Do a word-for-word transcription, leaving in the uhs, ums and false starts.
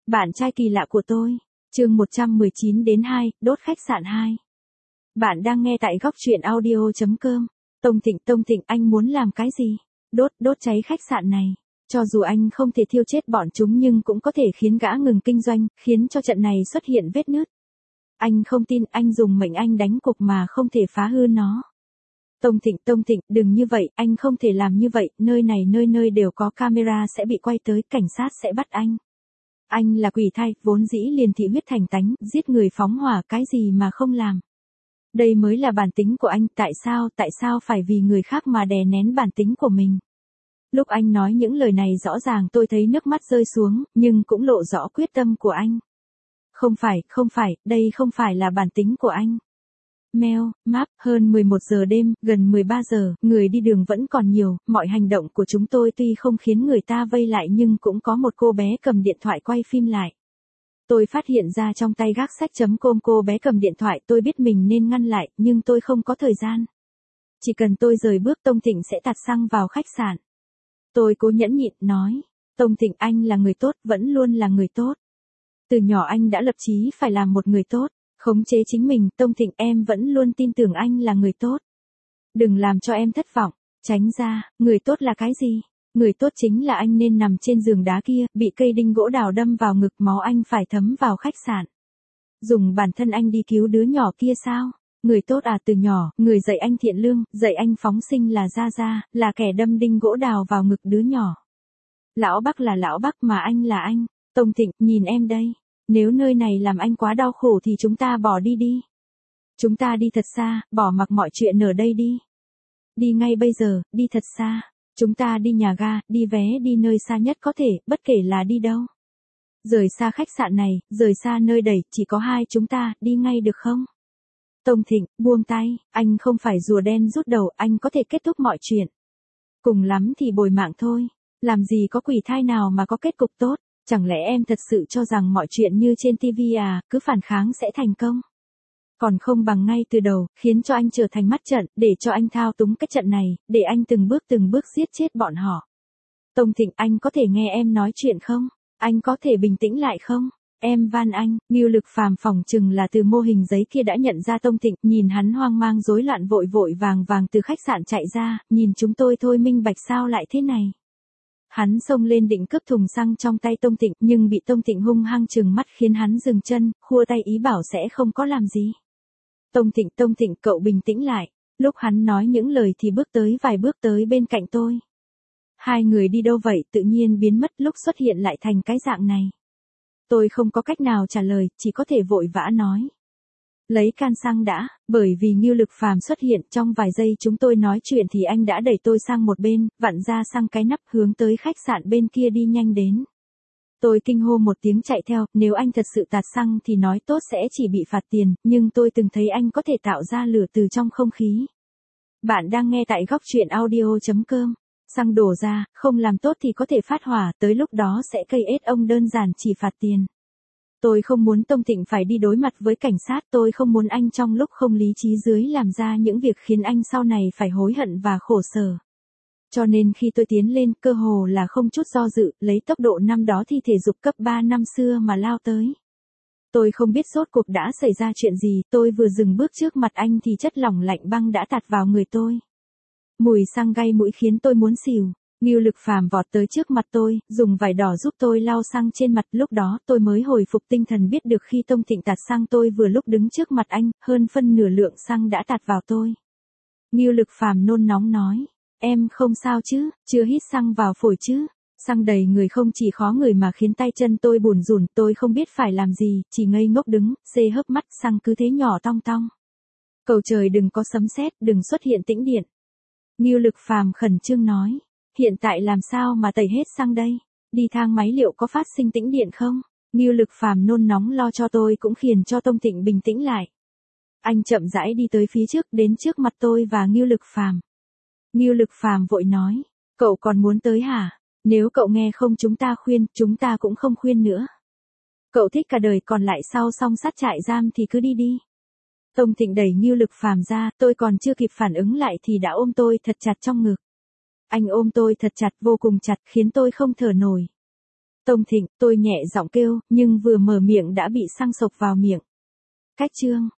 Bạn trai kỳ lạ của tôi. Chương một trăm mười chín đến hai, đốt khách sạn hai. Bạn đang nghe tại góc truyện audio chấm com. Tông Thịnh, Tông Thịnh, anh muốn làm cái gì? Đốt, đốt cháy khách sạn này. Cho dù anh không thể thiêu chết bọn chúng nhưng cũng có thể khiến gã ngừng kinh doanh, khiến cho trận này xuất hiện vết nứt. Anh không tin, anh dùng mệnh anh đánh cục mà không thể phá hư nó. Tông Thịnh, Tông Thịnh, đừng như vậy, anh không thể làm như vậy, nơi này nơi nơi đều có camera sẽ bị quay tới, cảnh sát sẽ bắt anh. Anh là quỷ thai, vốn dĩ liền thị huyết thành tánh, giết người phóng hỏa, cái gì mà không làm. Đây mới là bản tính của anh, tại sao, tại sao phải vì người khác mà đè nén bản tính của mình. Lúc anh nói những lời này rõ ràng tôi thấy nước mắt rơi xuống, nhưng cũng lộ rõ quyết tâm của anh. Không phải, không phải, đây không phải là bản tính của anh. Mail, map, hơn mười một giờ đêm, gần mười ba giờ, người đi đường vẫn còn nhiều, mọi hành động của chúng tôi tuy không khiến người ta vây lại nhưng cũng có một cô bé cầm điện thoại quay phim lại. Tôi phát hiện ra trong tay gác sách chấm com cô bé cầm điện thoại, tôi biết mình nên ngăn lại, nhưng tôi không có thời gian. Chỉ cần tôi rời bước Tông Thịnh sẽ tạt xăng vào khách sạn. Tôi cố nhẫn nhịn, nói, Tông Thịnh, anh là người tốt, vẫn luôn là người tốt. Từ nhỏ anh đã lập chí phải làm một người tốt. Khống chế chính mình, Tông Thịnh, em vẫn luôn tin tưởng anh là người tốt. Đừng làm cho em thất vọng, tránh ra, người tốt là cái gì? Người tốt chính là anh nên nằm trên giường đá kia, bị cây đinh gỗ đào đâm vào ngực, máu anh phải thấm vào khách sạn. Dùng bản thân anh đi cứu đứa nhỏ kia sao? Người tốt à, từ nhỏ, người dạy anh thiện lương, dạy anh phóng sinh là Gia Gia, là kẻ đâm đinh gỗ đào vào ngực đứa nhỏ. Lão Bắc là Lão Bắc mà anh là anh. Tông Thịnh, nhìn em đây. Nếu nơi này làm anh quá đau khổ thì chúng ta bỏ đi đi. Chúng ta đi thật xa, bỏ mặc mọi chuyện ở đây đi. Đi ngay bây giờ, đi thật xa. Chúng ta đi nhà ga, đi vé đi nơi xa nhất có thể, bất kể là đi đâu. Rời xa khách sạn này, rời xa nơi đầy, chỉ có hai chúng ta, đi ngay được không? Tông Thịnh, buông tay, anh không phải rùa đen rút đầu, anh có thể kết thúc mọi chuyện. Cùng lắm thì bồi mạng thôi. Làm gì có quỷ thai nào mà có kết cục tốt. Chẳng lẽ em thật sự cho rằng mọi chuyện như trên ti vi à, cứ phản kháng sẽ thành công? Còn không bằng ngay từ đầu, khiến cho anh trở thành mắt trận, để cho anh thao túng cái trận này, để anh từng bước từng bước giết chết bọn họ. Tông Thịnh, anh có thể nghe em nói chuyện không? Anh có thể bình tĩnh lại không? Em van anh. Ngưu Lực Phàm phỏng chừng là từ mô hình giấy kia đã nhận ra Tông Thịnh, nhìn hắn hoang mang rối loạn vội vội vàng vàng từ khách sạn chạy ra, nhìn chúng tôi thôi minh bạch sao lại thế này. Hắn xông lên định cướp thùng xăng trong tay Tông Thịnh, nhưng bị Tông Thịnh hung hăng trừng mắt khiến hắn dừng chân, khua tay ý bảo sẽ không có làm gì. Tông Thịnh, Tông Thịnh, cậu bình tĩnh lại. Lúc hắn nói những lời thì bước tới vài bước tới bên cạnh tôi. Hai người đi đâu vậy, tự nhiên biến mất, lúc xuất hiện lại thành cái dạng này. Tôi không có cách nào trả lời, chỉ có thể vội vã nói. Lấy can xăng đã, bởi vì Ngưu Lực Phàm xuất hiện, trong vài giây chúng tôi nói chuyện thì anh đã đẩy tôi sang một bên, vặn ra xăng cái nắp hướng tới khách sạn bên kia đi nhanh đến. Tôi kinh hô một tiếng chạy theo, nếu anh thật sự tạt xăng thì nói tốt sẽ chỉ bị phạt tiền, nhưng tôi từng thấy anh có thể tạo ra lửa từ trong không khí. Bạn đang nghe tại góc truyện audio chấm com. Xăng đổ ra, không làm tốt thì có thể phát hỏa, tới lúc đó sẽ cây ết ông đơn giản chỉ phạt tiền. Tôi không muốn Tông Thịnh phải đi đối mặt với cảnh sát, tôi không muốn anh trong lúc không lý trí dưới làm ra những việc khiến anh sau này phải hối hận và khổ sở. Cho nên khi tôi tiến lên, cơ hồ là không chút do dự, lấy tốc độ năm đó thi thể dục cấp ba năm xưa mà lao tới. Tôi không biết rốt cuộc đã xảy ra chuyện gì, tôi vừa dừng bước trước mặt anh thì chất lỏng lạnh băng đã tạt vào người tôi. Mùi xăng gây mũi khiến tôi muốn xỉu. Ngưu Lực Phàm vọt tới trước mặt tôi, dùng vải đỏ giúp tôi lau xăng trên mặt, lúc đó tôi mới hồi phục tinh thần biết được khi Tông Thịnh tạt xăng tôi vừa lúc đứng trước mặt anh, hơn phân nửa lượng xăng đã tạt vào tôi. Ngưu Lực Phàm nôn nóng nói, em không sao chứ, chưa hít xăng vào phổi chứ. Xăng đầy người không chỉ khó người mà khiến tay chân tôi bủn rủn, tôi không biết phải làm gì, chỉ ngây ngốc đứng, xê hớp mắt, xăng cứ thế nhỏ tong tong. Cầu trời đừng có sấm sét, đừng xuất hiện tĩnh điện. Ngưu Lực Phàm khẩn trương nói. Hiện tại làm sao mà tẩy hết xăng đây? Đi thang máy liệu có phát sinh tĩnh điện không? Ngưu Lực Phàm nôn nóng lo cho tôi cũng khiến cho Tông Thịnh bình tĩnh lại. Anh chậm rãi đi tới phía trước, đến trước mặt tôi và Ngưu Lực Phàm. Ngưu Lực Phàm vội nói, cậu còn muốn tới hả? Nếu cậu nghe không chúng ta khuyên, chúng ta cũng không khuyên nữa. Cậu thích cả đời còn lại sau song sắt trại giam thì cứ đi đi. Tông Thịnh đẩy Ngưu Lực Phàm ra, tôi còn chưa kịp phản ứng lại thì đã ôm tôi thật chặt trong ngực. Anh ôm tôi thật chặt, vô cùng chặt, khiến tôi không thở nổi. Tông Thịnh, tôi nhẹ giọng kêu, nhưng vừa mở miệng đã bị xăng xộc vào miệng. Cách chương